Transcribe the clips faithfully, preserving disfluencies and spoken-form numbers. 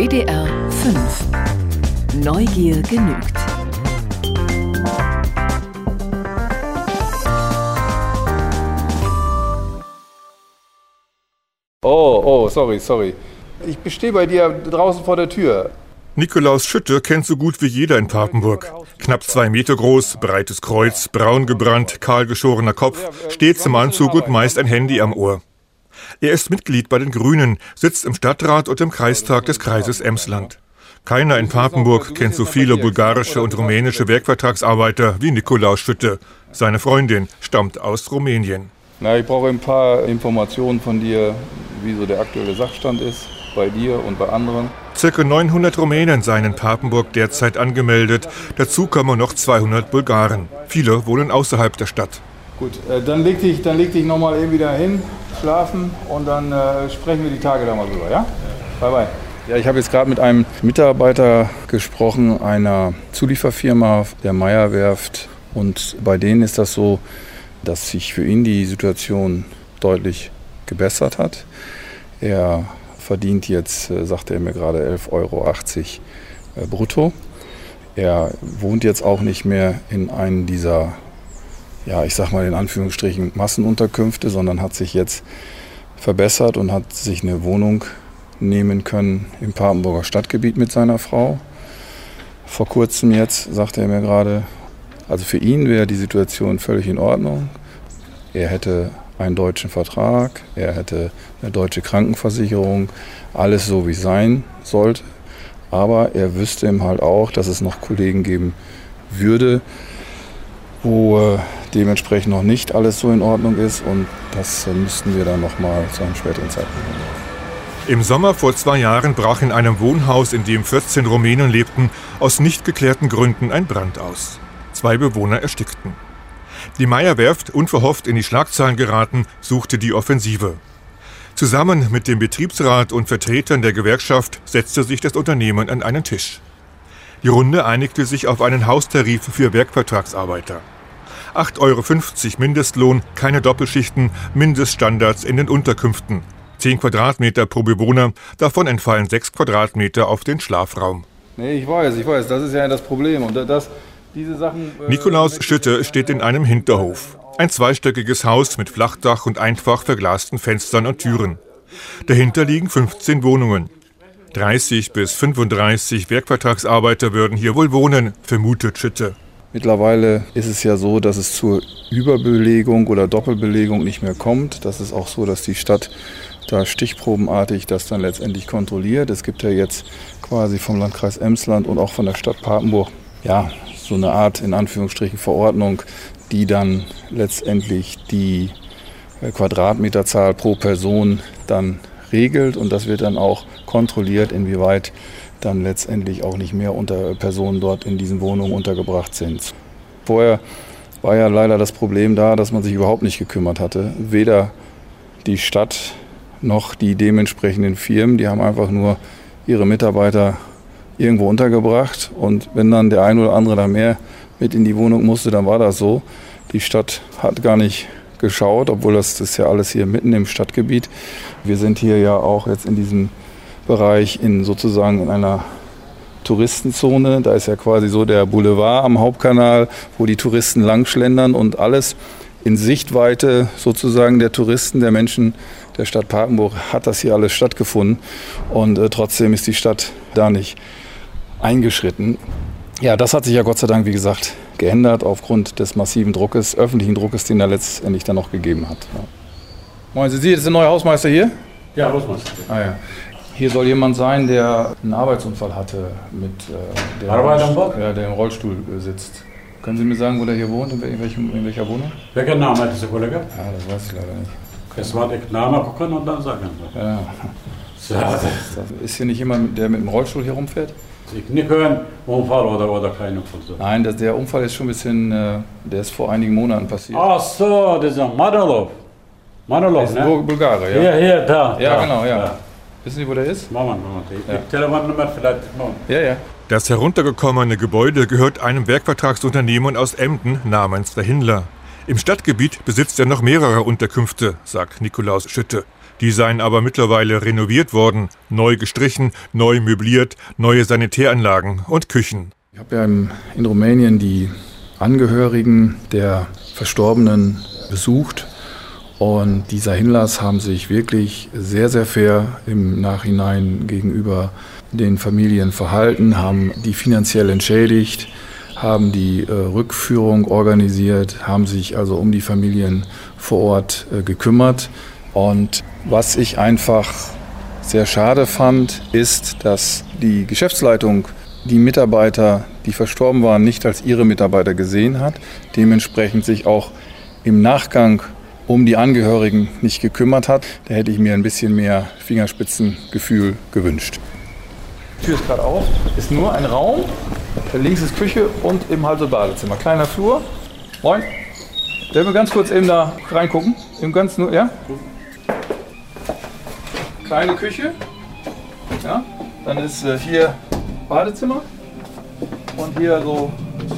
W D R fünf. Neugier genügt. Oh, oh, sorry, sorry. Ich stehe bei dir draußen vor der Tür. Nikolaus Schütte kennt so gut wie jeder in Papenburg. Knapp zwei Meter groß, breites Kreuz, braun gebrannt, kahlgeschorener Kopf, stets im Anzug und meist ein Handy am Ohr. Er ist Mitglied bei den Grünen, sitzt im Stadtrat und im Kreistag des Kreises Emsland. Keiner in Papenburg kennt so viele bulgarische und rumänische Werkvertragsarbeiter wie Nikolaus Schütte. Seine Freundin stammt aus Rumänien. Na, ich brauche ein paar Informationen von dir, wie so der aktuelle Sachstand ist, bei dir und bei anderen. Circa neunhundert Rumänen seien in Papenburg derzeit angemeldet. Dazu kommen noch zweihundert Bulgaren. Viele wohnen außerhalb der Stadt. Gut, äh, dann leg dich, dann leg dich nochmal eben wieder hin, schlafen und dann äh, sprechen wir die Tage da mal drüber, ja? Bye, bye. Ja, ich habe jetzt gerade mit einem Mitarbeiter gesprochen, einer Zulieferfirma der Meyer-Werft. Und bei denen ist das so, dass sich für ihn die Situation deutlich gebessert hat. Er verdient jetzt, sagte er mir gerade, elf Euro achtzig brutto. Er wohnt jetzt auch nicht mehr in einem dieser, ja, ich sag mal in Anführungsstrichen Massenunterkünfte, sondern hat sich jetzt verbessert und hat sich eine Wohnung nehmen können im Papenburger Stadtgebiet mit seiner Frau. Vor kurzem jetzt, sagte er mir gerade, also für ihn wäre die Situation völlig in Ordnung. Er hätte einen deutschen Vertrag, er hätte eine deutsche Krankenversicherung, alles so wie es sein sollte. Aber er wüsste ihm halt auch, dass es noch Kollegen geben würde, wo äh, dementsprechend noch nicht alles so in Ordnung ist. Und das äh, müssten wir dann nochmal zu einem späteren Zeitpunkt machen. Im Sommer vor zwei Jahren brach in einem Wohnhaus, in dem vierzehn Rumänen lebten, aus nicht geklärten Gründen ein Brand aus. Zwei Bewohner erstickten. Die Meyer-Werft, unverhofft in die Schlagzeilen geraten, suchte die Offensive. Zusammen mit dem Betriebsrat und Vertretern der Gewerkschaft setzte sich das Unternehmen an einen Tisch. Die Runde einigte sich auf einen Haustarif für Werkvertragsarbeiter. acht Euro fünfzig Mindestlohn, keine Doppelschichten, Mindeststandards in den Unterkünften. zehn Quadratmeter pro Bewohner, davon entfallen sechs Quadratmeter auf den Schlafraum. Nee, ich weiß, ich weiß, das ist ja das Problem. Und das, diese Sachen, äh, Nikolaus Schütte steht in einem Hinterhof. Ein zweistöckiges Haus mit Flachdach und einfach verglasten Fenstern und Türen. Dahinter liegen fünfzehn Wohnungen. dreißig bis fünfunddreißig Werkvertragsarbeiter würden hier wohl wohnen, vermutet Schütte. Mittlerweile ist es ja so, dass es zur Überbelegung oder Doppelbelegung nicht mehr kommt. Das ist auch so, dass die Stadt da stichprobenartig das dann letztendlich kontrolliert. Es gibt ja jetzt quasi vom Landkreis Emsland und auch von der Stadt Papenburg ja so eine Art, in Anführungsstrichen, Verordnung, die dann letztendlich die Quadratmeterzahl pro Person dann regelt. Und das wird dann auch kontrolliert, inwieweit dann letztendlich auch nicht mehr unter Personen dort in diesen Wohnungen untergebracht sind. Vorher war ja leider das Problem da, dass man sich überhaupt nicht gekümmert hatte. Weder die Stadt noch die dementsprechenden Firmen, die haben einfach nur ihre Mitarbeiter irgendwo untergebracht. Und wenn dann der ein oder andere da mehr mit in die Wohnung musste, dann war das so. Die Stadt hat gar nicht geschaut, obwohl das, das ist ja alles hier mitten im Stadtgebiet. Wir sind hier ja auch jetzt in diesem Bereich in sozusagen in einer Touristenzone. Da ist ja quasi so der Boulevard am Hauptkanal, wo die Touristen langschlendern und alles in Sichtweite sozusagen der Touristen, der Menschen der Stadt Papenburg hat das hier alles stattgefunden. Und äh, trotzdem ist die Stadt da nicht eingeschritten. Ja, das hat sich ja Gott sei Dank, wie gesagt, geändert aufgrund des massiven Druckes, öffentlichen Druckes, den er letztendlich dann noch gegeben hat. Ja. Moin, sind Sie jetzt der neue Hausmeister hier? Ja, Hausmeister. Ah, ja. Hier soll jemand sein, der einen Arbeitsunfall hatte, mit äh, der, Rollstuhl, ja, der im Rollstuhl äh, sitzt. Können Sie mir sagen, wo der hier wohnt, in, welchem, in welcher Wohnung? Welcher Name hat dieser Kollege? Ja, das weiß ich leider nicht. Das war der Name gucken und dann sagen. Ja. Ja. Das ist hier nicht jemand, der mit dem Rollstuhl hier rumfährt? Ich nicht hören, Unfall oder, oder kein Unfall. Nein, das, der Unfall ist schon ein bisschen, äh, der ist vor einigen Monaten passiert. Ach so, das ist ein Manolov. Manolov, ne? Bul Bulgare, ja? Hier, hier, da. Ja, da, genau, ja. ja. Wissen Sie, wo der ist? Moment, Moment. Ich Ja. Telefonnummer vielleicht. Moment. Ja, ja. Das heruntergekommene Gebäude gehört einem Werkvertragsunternehmen aus Emden namens der Hindler. Im Stadtgebiet besitzt er noch mehrere Unterkünfte, sagt Nikolaus Schütte. Die seien aber mittlerweile renoviert worden, neu gestrichen, neu möbliert, neue Sanitäranlagen und Küchen. Ich habe ja in Rumänien die Angehörigen der Verstorbenen besucht und dieser Hinlass haben sich wirklich sehr, sehr fair im Nachhinein gegenüber den Familien verhalten, haben die finanziell entschädigt, haben die äh, Rückführung organisiert, haben sich also um die Familien vor Ort äh, gekümmert. Und was ich einfach sehr schade fand, ist, dass die Geschäftsleitung die Mitarbeiter, die verstorben waren, nicht als ihre Mitarbeiter gesehen hat, dementsprechend sich auch im Nachgang um die Angehörigen nicht gekümmert hat. Da hätte ich mir ein bisschen mehr Fingerspitzengefühl gewünscht. Die Tür ist gerade auf, ist nur ein Raum, links ist Küche und eben halt so Badezimmer. Kleiner Flur. Moin. Darf wir ganz kurz eben da reingucken? Eben ganz nur, ja? Kleine Küche. Ja. Dann ist äh, hier Badezimmer und hier so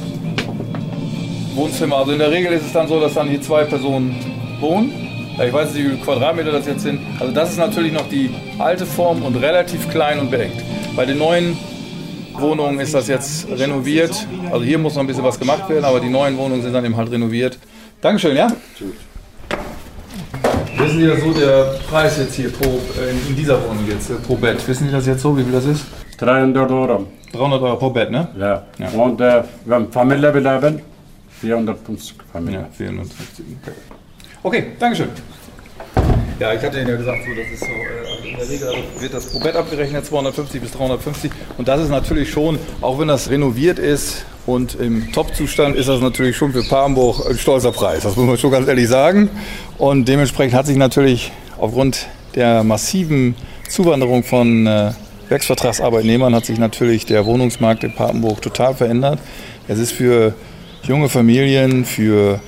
Wohnzimmer. Also in der Regel ist es dann so, dass dann hier zwei Personen wohnen. Ich weiß nicht, wie viele Quadratmeter das jetzt sind. Also das ist natürlich noch die alte Form und relativ klein und beengt. Bei den neuen Wohnungen ist das jetzt renoviert. Also hier muss noch ein bisschen was gemacht werden, aber die neuen Wohnungen sind dann eben halt renoviert. Dankeschön, ja? Wissen Sie das so, der Preis jetzt hier pro, in dieser Wohnung jetzt, pro Bett? Wissen Sie das jetzt so, wie viel das ist? dreihundert Euro. dreihundert Euro pro Bett, ne? Ja. Ja. Und äh, wenn Familie bleiben, vierhundertfünfzig Familie. Ja, vierhundertfünfzig. Okay, okay, Dankeschön. Ja, ich hatte Ihnen ja gesagt, so, das ist so, äh, in der Regel wird das pro Bett abgerechnet, zweihundertfünfzig bis dreihundertfünfzig. Und das ist natürlich schon, auch wenn das renoviert ist und im Top-Zustand, ist das natürlich schon für Papenburg ein stolzer Preis. Das muss man schon ganz ehrlich sagen. Und dementsprechend hat sich natürlich aufgrund der massiven Zuwanderung von äh, Werksvertragsarbeitnehmern hat sich natürlich der Wohnungsmarkt in Papenburg total verändert. Es ist für junge Familien, für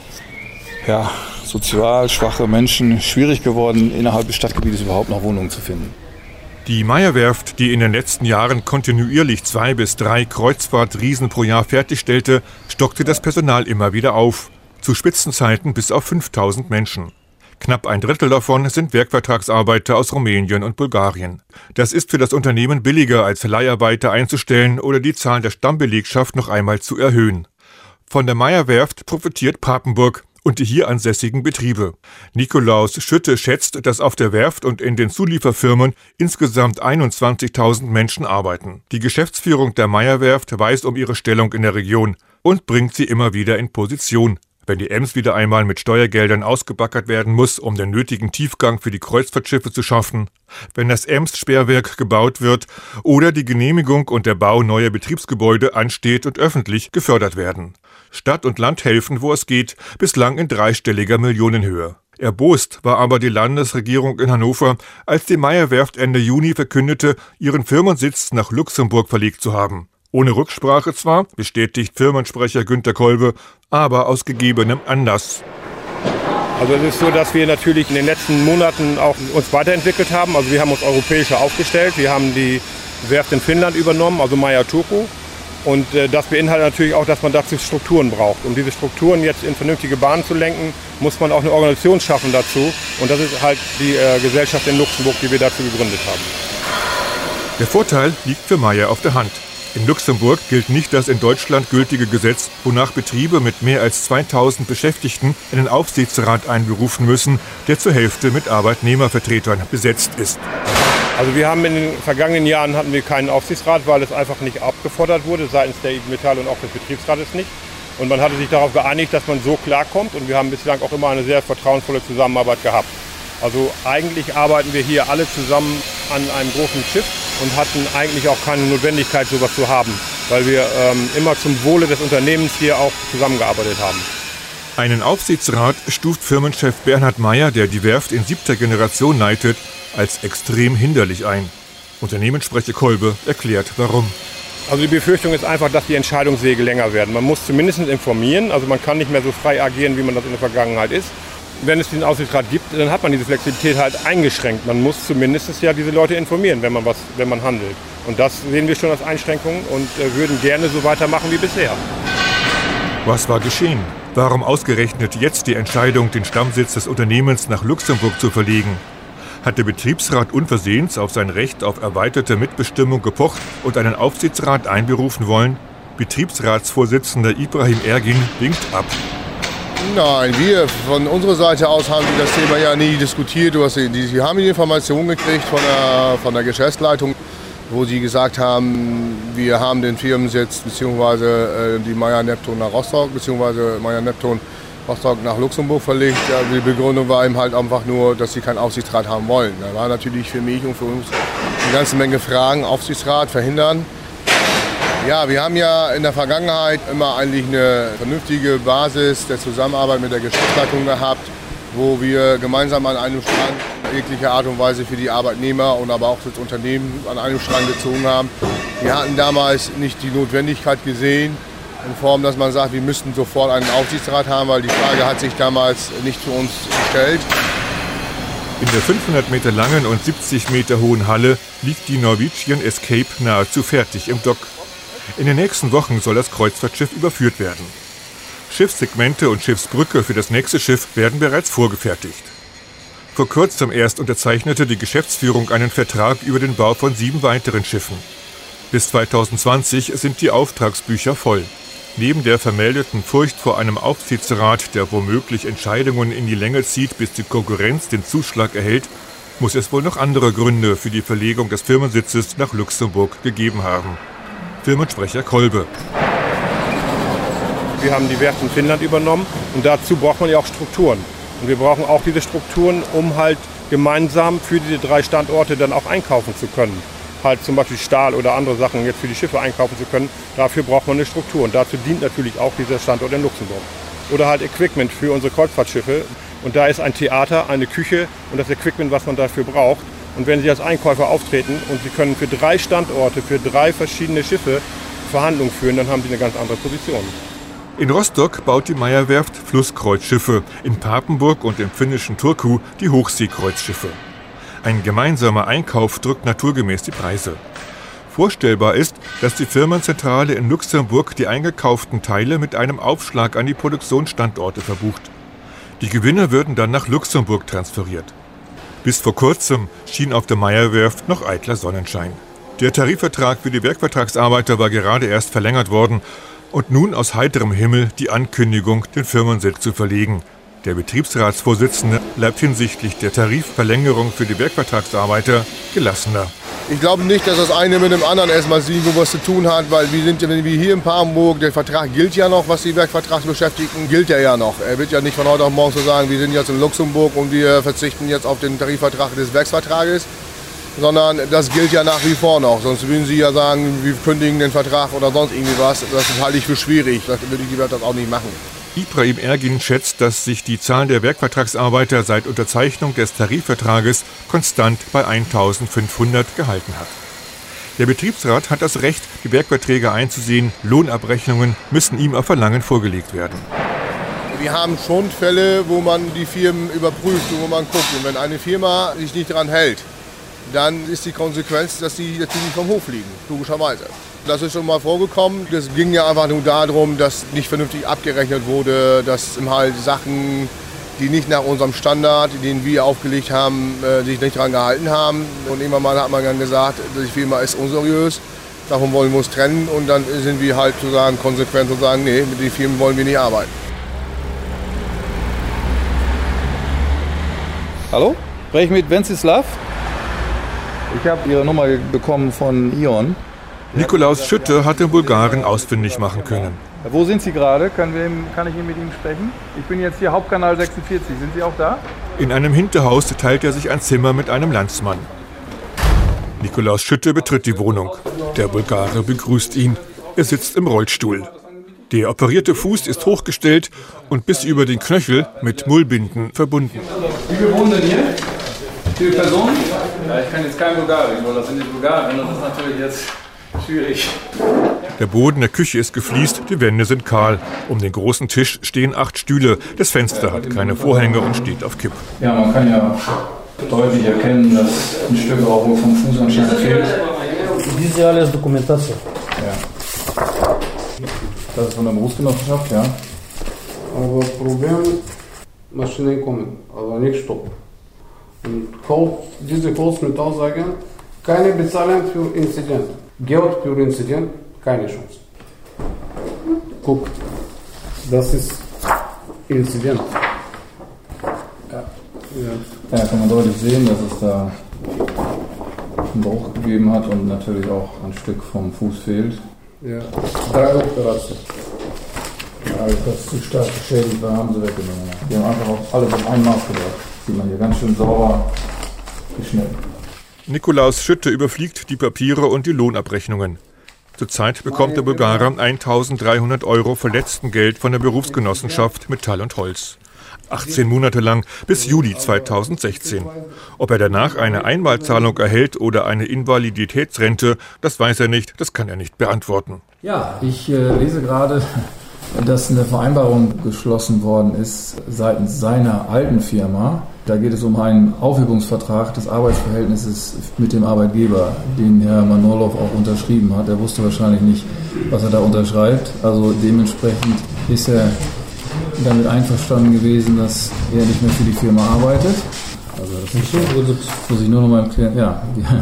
ja, sozial schwache Menschen schwierig geworden, innerhalb des Stadtgebietes überhaupt noch Wohnungen zu finden. Die Meyer-Werft, die in den letzten Jahren kontinuierlich zwei bis drei Kreuzfahrtriesen pro Jahr fertigstellte, stockte das Personal immer wieder auf. Zu Spitzenzeiten bis auf fünftausend Menschen. Knapp ein Drittel davon sind Werkvertragsarbeiter aus Rumänien und Bulgarien. Das ist für das Unternehmen billiger, als Leiharbeiter einzustellen oder die Zahl der Stammbelegschaft noch einmal zu erhöhen. Von der Meyer-Werft profitiert Papenburg und die hier ansässigen Betriebe. Nikolaus Schütte schätzt, dass auf der Werft und in den Zulieferfirmen insgesamt einundzwanzigtausend Menschen arbeiten. Die Geschäftsführung der Meyer-Werft weiß um ihre Stellung in der Region und bringt sie immer wieder in Position. Wenn die Ems wieder einmal mit Steuergeldern ausgebaggert werden muss, um den nötigen Tiefgang für die Kreuzfahrtschiffe zu schaffen, wenn das Ems-Sperrwerk gebaut wird oder die Genehmigung und der Bau neuer Betriebsgebäude ansteht und öffentlich gefördert werden. Stadt und Land helfen, wo es geht, bislang in dreistelliger Millionenhöhe. Erbost war aber die Landesregierung in Hannover, als die Meyer-Werft Ende Juni verkündete, ihren Firmensitz nach Luxemburg verlegt zu haben. Ohne Rücksprache zwar, bestätigt Firmensprecher Günter Kolbe, aber aus gegebenem Anlass. Also es ist so, dass wir natürlich in den letzten Monaten auch uns weiterentwickelt haben. Also wir haben uns europäischer aufgestellt. Wir haben die Werft in Finnland übernommen, also Meyer Turku. Und äh, das beinhaltet natürlich auch, dass man dazu Strukturen braucht. Um diese Strukturen jetzt in vernünftige Bahnen zu lenken, muss man auch eine Organisation schaffen dazu. Und das ist halt die äh, Gesellschaft in Luxemburg, die wir dazu gegründet haben. Der Vorteil liegt für Meyer auf der Hand. In Luxemburg gilt nicht das in Deutschland gültige Gesetz, wonach Betriebe mit mehr als zweitausend Beschäftigten einen Aufsichtsrat einberufen müssen, der zur Hälfte mit Arbeitnehmervertretern besetzt ist. Also wir haben in den vergangenen Jahren hatten wir keinen Aufsichtsrat, weil es einfach nicht abgefordert wurde seitens der I G Metall und auch des Betriebsrates nicht. Und man hatte sich darauf geeinigt, dass man so klarkommt und wir haben bislang auch immer eine sehr vertrauensvolle Zusammenarbeit gehabt. Also eigentlich arbeiten wir hier alle zusammen an einem großen Schiff und hatten eigentlich auch keine Notwendigkeit, sowas zu haben, weil wir ähm, immer zum Wohle des Unternehmens hier auch zusammengearbeitet haben. Einen Aufsichtsrat stuft Firmenchef Bernhard Meyer, der die Werft in siebter Generation leitet, als extrem hinderlich ein. Unternehmenssprecher Kolbe erklärt, warum. Also die Befürchtung ist einfach, dass die Entscheidungswege länger werden. Man muss zumindest informieren, also man kann nicht mehr so frei agieren, wie man das in der Vergangenheit ist. Wenn es diesen Aufsichtsrat gibt, dann hat man diese Flexibilität halt eingeschränkt. Man muss zumindest ja diese Leute informieren, wenn man, was, wenn man handelt. Und das sehen wir schon als Einschränkung und äh, würden gerne so weitermachen wie bisher. Was war geschehen? Warum ausgerechnet jetzt die Entscheidung, den Stammsitz des Unternehmens nach Luxemburg zu verlegen? hat der Betriebsrat unversehens auf sein Recht auf erweiterte Mitbestimmung gepocht und einen Aufsichtsrat einberufen wollen? Betriebsratsvorsitzender Ibrahim Ergin winkt ab. Nein, wir von unserer Seite aus haben wir das Thema ja nie diskutiert. Sie haben die Information gekriegt von der, von der Geschäftsleitung, wo sie gesagt haben, wir haben den Firmensitz bzw. die Meyer Neptun nach Rostock bzw. Meyer Neptun Rostock nach Luxemburg verlegt. Ja, die Begründung war eben halt einfach nur, dass sie keinen Aufsichtsrat haben wollen. Da war natürlich für mich und für uns eine ganze Menge Fragen. Aufsichtsrat verhindern. Ja, wir haben ja in der Vergangenheit immer eigentlich eine vernünftige Basis der Zusammenarbeit mit der Geschäftsleitung gehabt, wo wir gemeinsam an einem Strang in jeglicher Art und Weise für die Arbeitnehmer und aber auch das Unternehmen an einem Strang gezogen haben. Wir hatten damals nicht die Notwendigkeit gesehen, in Form, dass man sagt, wir müssten sofort einen Aufsichtsrat haben, weil die Frage hat sich damals nicht für uns gestellt. In der fünfhundert Meter langen und siebzig Meter hohen Halle liegt die Norwegian Escape nahezu fertig im Dock. In den nächsten Wochen soll das Kreuzfahrtschiff überführt werden. Schiffssegmente und Schiffsbrücke für das nächste Schiff werden bereits vorgefertigt. Vor kurzem erst unterzeichnete die Geschäftsführung einen Vertrag über den Bau von sieben weiteren Schiffen. Bis zweitausendzwanzig sind die Auftragsbücher voll. Neben der vermeldeten Furcht vor einem Aufsichtsrat, der womöglich Entscheidungen in die Länge zieht, bis die Konkurrenz den Zuschlag erhält, muss es wohl noch andere Gründe für die Verlegung des Firmensitzes nach Luxemburg gegeben haben. Firmensprecher Kolbe. Wir haben die Werft in Finnland übernommen und dazu braucht man ja auch Strukturen. Und wir brauchen auch diese Strukturen, um halt gemeinsam für diese drei Standorte dann auch einkaufen zu können. Halt zum Beispiel Stahl oder andere Sachen jetzt für die Schiffe einkaufen zu können. Dafür braucht man eine Struktur und dazu dient natürlich auch dieser Standort in Luxemburg. Oder halt Equipment für unsere Kreuzfahrtschiffe. Und da ist ein Theater, eine Küche und das Equipment, was man dafür braucht. Und wenn Sie als Einkäufer auftreten und Sie können für drei Standorte, für drei verschiedene Schiffe Verhandlungen führen, dann haben Sie eine ganz andere Position. In Rostock baut die Meyer Werft Flusskreuzschiffe, in Papenburg und im finnischen Turku die Hochseekreuzschiffe. Ein gemeinsamer Einkauf drückt naturgemäß die Preise. Vorstellbar ist, dass die Firmenzentrale in Luxemburg die eingekauften Teile mit einem Aufschlag an die Produktionsstandorte verbucht. Die Gewinne würden dann nach Luxemburg transferiert. Bis vor kurzem schien auf der Meyer Werft noch eitler Sonnenschein. Der Tarifvertrag für die Werkvertragsarbeiter war gerade erst verlängert worden und nun aus heiterem Himmel die Ankündigung, den Firmensitz zu verlegen. Der Betriebsratsvorsitzende bleibt hinsichtlich der Tarifverlängerung für die Werkvertragsarbeiter gelassener. Ich glaube nicht, dass das eine mit dem anderen erstmal irgendwo was zu tun hat, weil wir sind, wenn wir hier in Papenburg, der Vertrag gilt ja noch, was die Werkvertragsbeschäftigten, gilt er ja noch. Er wird ja nicht von heute auf morgen so sagen, wir sind jetzt in Luxemburg und wir verzichten jetzt auf den Tarifvertrag des Werksvertrages, sondern das gilt ja nach wie vor noch. Sonst würden sie ja sagen, wir kündigen den Vertrag oder sonst irgendwie was. Das halte ich für schwierig, das würde die Werft das auch nicht machen. Ibrahim Ergin schätzt, dass sich die Zahl der Werkvertragsarbeiter seit Unterzeichnung des Tarifvertrages konstant bei eintausendfünfhundert gehalten hat. Der Betriebsrat hat das Recht, die Werkverträge einzusehen. Lohnabrechnungen müssen ihm auf Verlangen vorgelegt werden. Wir haben schon Fälle, wo man die Firmen überprüft und wo man guckt. Und wenn eine Firma sich nicht daran hält, dann ist die Konsequenz, dass sie natürlich vom Hof fliegen, logischerweise. Das ist schon mal vorgekommen. Es ging ja einfach nur darum, dass nicht vernünftig abgerechnet wurde, dass halt Sachen, die nicht nach unserem Standard, den wir aufgelegt haben, sich nicht daran gehalten haben. Und irgendwann mal hat man dann gesagt, die Firma ist unseriös, davon wollen wir uns trennen. Und dann sind wir halt sozusagen konsequent und sagen, nee, mit den Firmen wollen wir nicht arbeiten. Hallo? Spreche ich mit Wenceslav? Ich habe Ihre Nummer bekommen von Ion. Nikolaus Schütte hat den Bulgaren ausfindig machen können. Wo sind Sie gerade? Kann, wir, kann ich mit Ihnen sprechen? Ich bin jetzt hier Hauptkanal sechsundvierzig. Sind Sie auch da? In einem Hinterhaus teilt er sich ein Zimmer mit einem Landsmann. Nikolaus Schütte betritt die Wohnung. Der Bulgare begrüßt ihn. Er sitzt im Rollstuhl. Der operierte Fuß ist hochgestellt und bis über den Knöchel mit Mullbinden verbunden. Wie viele wohnen denn hier? Wie viele Personen? Ja, ich kann jetzt kein Bulgarisch, weil das sind die Bulgaren. Das ist natürlich jetzt schwierig. Der Boden der Küche ist gefliest, die Wände sind kahl. Um den großen Tisch stehen acht Stühle. Das Fenster hat keine Vorhänge und steht auf Kipp. Ja, man kann ja deutlich erkennen, dass ein Stück auch vom Fuß anscheinend fehlt. Diese alles Dokumentation. Ja. Das ist von der Berufsgenossenschaft, ja. Aber Problem, Maschinen kommen, aber nicht stoppen. Und diese Kosten mit Aussagen, keine Bezahlung für Inzident. Geld für Inzident, keine Chance. Guck, das ist Inzident. Ja. Ja. Ja, kann man deutlich sehen, dass es da einen Bruch gegeben hat und natürlich auch ein Stück vom Fuß fehlt. Ja, drei Operationen. Ja, das zu stark beschädigt war, haben sie weggenommen. Die haben einfach auf alles auf ein Maß gebracht. Sieht man hier ganz schön sauber geschnitten. Nikolaus Schütte überfliegt die Papiere und die Lohnabrechnungen. Zurzeit bekommt der Bulgarer eintausenddreihundert Euro Verletztengeld von der Berufsgenossenschaft Metall und Holz. achtzehn Monate lang bis Juli zweitausendsechzehn. Ob er danach eine Einmalzahlung erhält oder eine Invaliditätsrente, das weiß er nicht, das kann er nicht beantworten. Ja, ich äh, lese gerade, dass eine Vereinbarung geschlossen worden ist seitens seiner alten Firma. Da geht es um einen Aufhebungsvertrag des Arbeitsverhältnisses mit dem Arbeitgeber, den Herr Manolow auch unterschrieben hat. Er wusste wahrscheinlich nicht, was er da unterschreibt. Also dementsprechend ist er damit einverstanden gewesen, dass er nicht mehr für die Firma arbeitet. Also das ist so, muss ich nur noch mal erklären. Ja,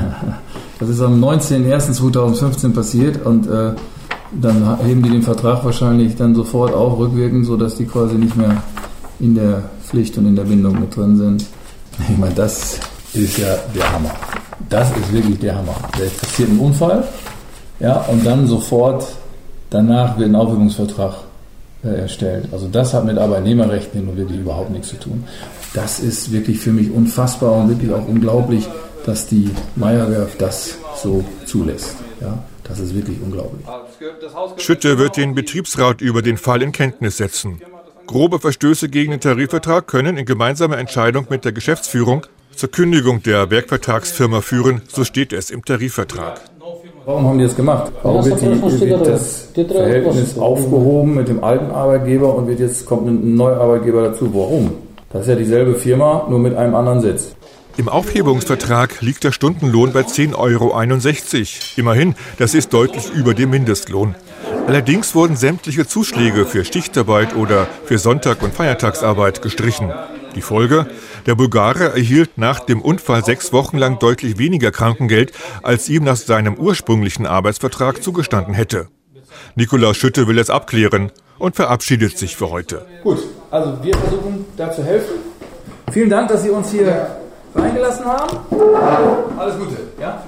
das ist am neunzehnten ersten zweitausendfünfzehn passiert und äh, dann heben die den Vertrag wahrscheinlich dann sofort auch rückwirkend, sodass die quasi nicht mehr in der Pflicht und in der Bindung mit drin sind. Ich meine, das ist ja der Hammer. Das ist wirklich der Hammer. Da passiert ein Unfall, ja, und dann sofort danach wird ein Aufhebungsvertrag äh, erstellt. Also das hat mit Arbeitnehmerrechten nun wirklich überhaupt nichts zu tun. Das ist wirklich für mich unfassbar und wirklich auch unglaublich, dass die Meyer-Werft das so zulässt. Ja, das ist wirklich unglaublich. Schütte wird den Betriebsrat über den Fall in Kenntnis setzen. Grobe Verstöße gegen den Tarifvertrag können in gemeinsamer Entscheidung mit der Geschäftsführung zur Kündigung der Werkvertragsfirma führen, so steht es im Tarifvertrag. Warum haben die das gemacht? Warum wird, die, wird das Verhältnis aufgehoben mit dem alten Arbeitgeber und wird jetzt kommt ein neuer Arbeitgeber dazu? Warum? Das ist ja dieselbe Firma, nur mit einem anderen Sitz. Im Aufhebungsvertrag liegt der Stundenlohn bei zehn Euro einundsechzig. Immerhin, das ist deutlich über dem Mindestlohn. Allerdings wurden sämtliche Zuschläge für Schichtarbeit oder für Sonntag- und Feiertagsarbeit gestrichen. Die Folge? Der Bulgare erhielt nach dem Unfall sechs Wochen lang deutlich weniger Krankengeld, als ihm nach seinem ursprünglichen Arbeitsvertrag zugestanden hätte. Nikolaus Schütte will es abklären und verabschiedet sich für heute. Gut, also wir versuchen da zu helfen. Vielen Dank, dass Sie uns hier reingelassen haben. Alles Gute. Ja?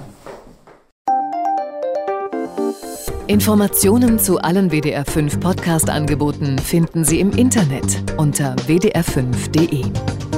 Informationen zu allen W D R fünf Podcast-Angeboten finden Sie im Internet unter w d r fünf punkt d e.